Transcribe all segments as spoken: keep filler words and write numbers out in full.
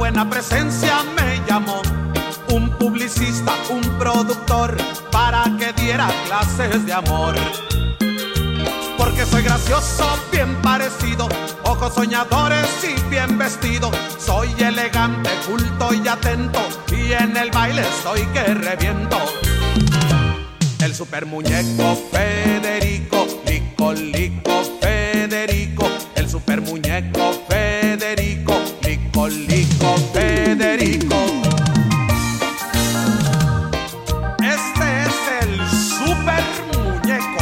buena presencia me llamó un publicista, un productor, para que diera clases de amor. Porque soy gracioso, bien parecido, ojos soñadores y bien vestido. Soy elegante, culto y atento, y en el baile estoy que reviento. El super muñeco Federico, lico, lico, Federico. El super muñeco Federico, lico, lico, Federico. Este es el super muñeco.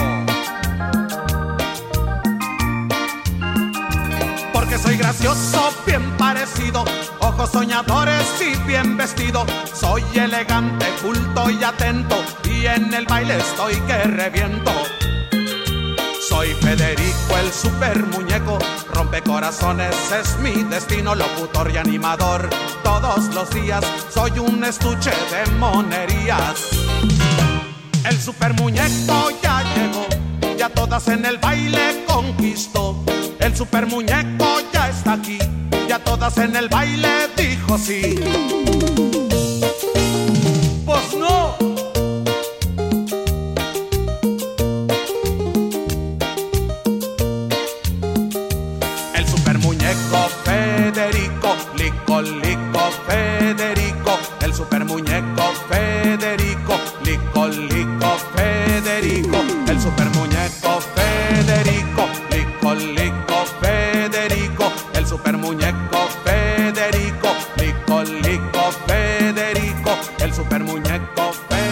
Porque soy gracioso, bien parecido, ojos soñadores y bien vestido. Soy elegante, culto y atento, y en el baile estoy que reviento. Soy Federico el super muñeco, rompecorazones es mi destino, locutor y animador. Todos los días soy un estuche de monerías. El super muñeco ya llegó, ya todas en el baile conquistó. El super muñeco ya está aquí, ya todas en el baile dijo sí. Pues no. El super muñeco Federico, lico, lico, Federico. El super muñeco Federico, lico, lico, Federico. El super muñeco Federico, lico, lico, Federico. El super muñeco Federico, lico, lico, Federico. El super muñeco Federico.